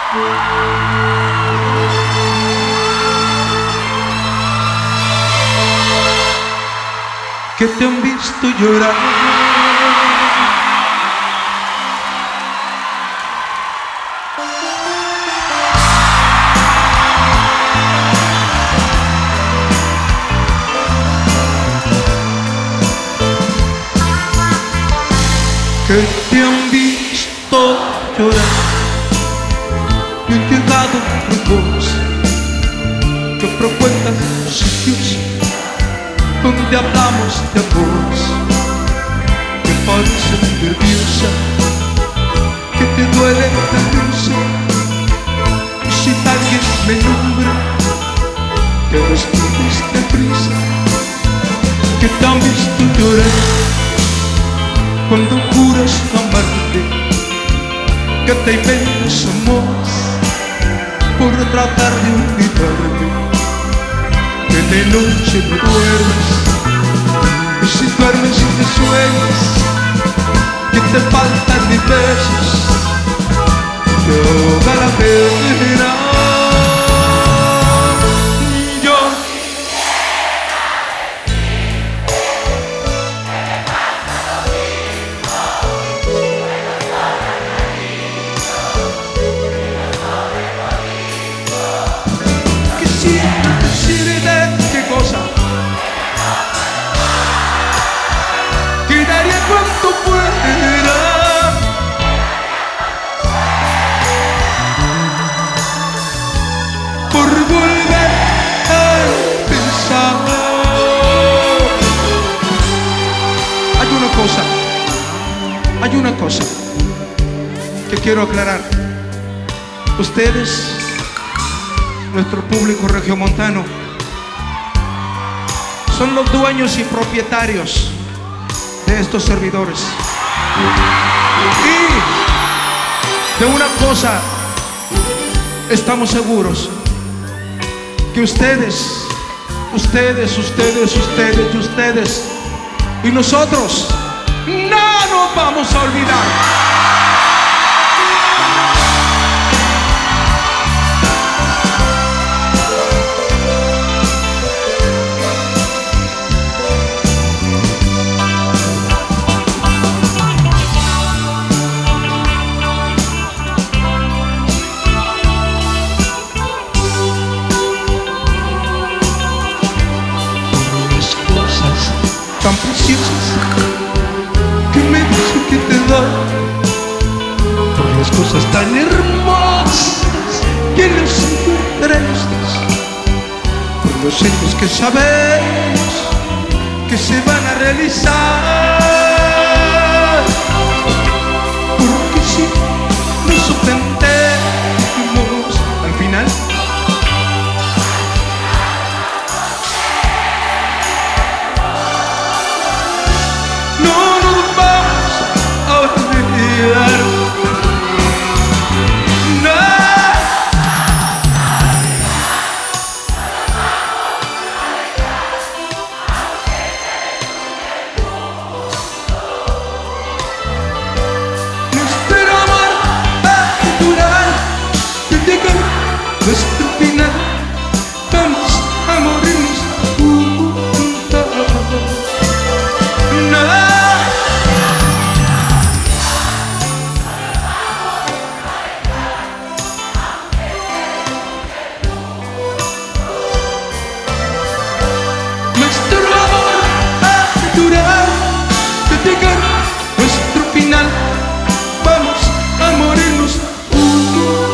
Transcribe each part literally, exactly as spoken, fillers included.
que te han visto llorar. Que te han visto llorar y han llegado grupos que frecuentan sitios donde hablamos de amor, que pareces nerviosa, que te duele la risa, y si alguien me nombra, que respires deprisa, que te han visto llorar cuando juras amarte, que te inventas amores por tratar de olvidarme, que de noche no duermes, y si duermes y te sueñas, que te faltan mis besos, que ahoga la pena. Yo quisiera decirte qué cosa, que daría cuanto fuera por volver a pensar. Hay una cosa, hay una cosa que quiero aclarar. Ustedes, nuestro público regiomontano, son los dueños y propietarios de estos servidores. Y de una cosa estamos seguros, que ustedes, ustedes, ustedes, ustedes y ustedes y nosotros no nos vamos a olvidar. Tan preciosas que me dice que te da, por las cosas tan hermosas que nos encuentras, por los hechos que sabemos que se van a realizar, porque si nos ofendemos al final, nuestro final, vamos a morirnos juntos. No. Nuestro amor va a durar, que llegar nuestro final, vamos a morirnos juntos.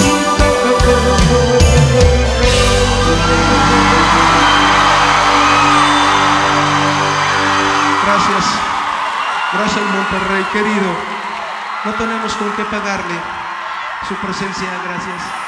Gracias, gracias Monterrey querido, no tenemos con qué pagarle su presencia, gracias.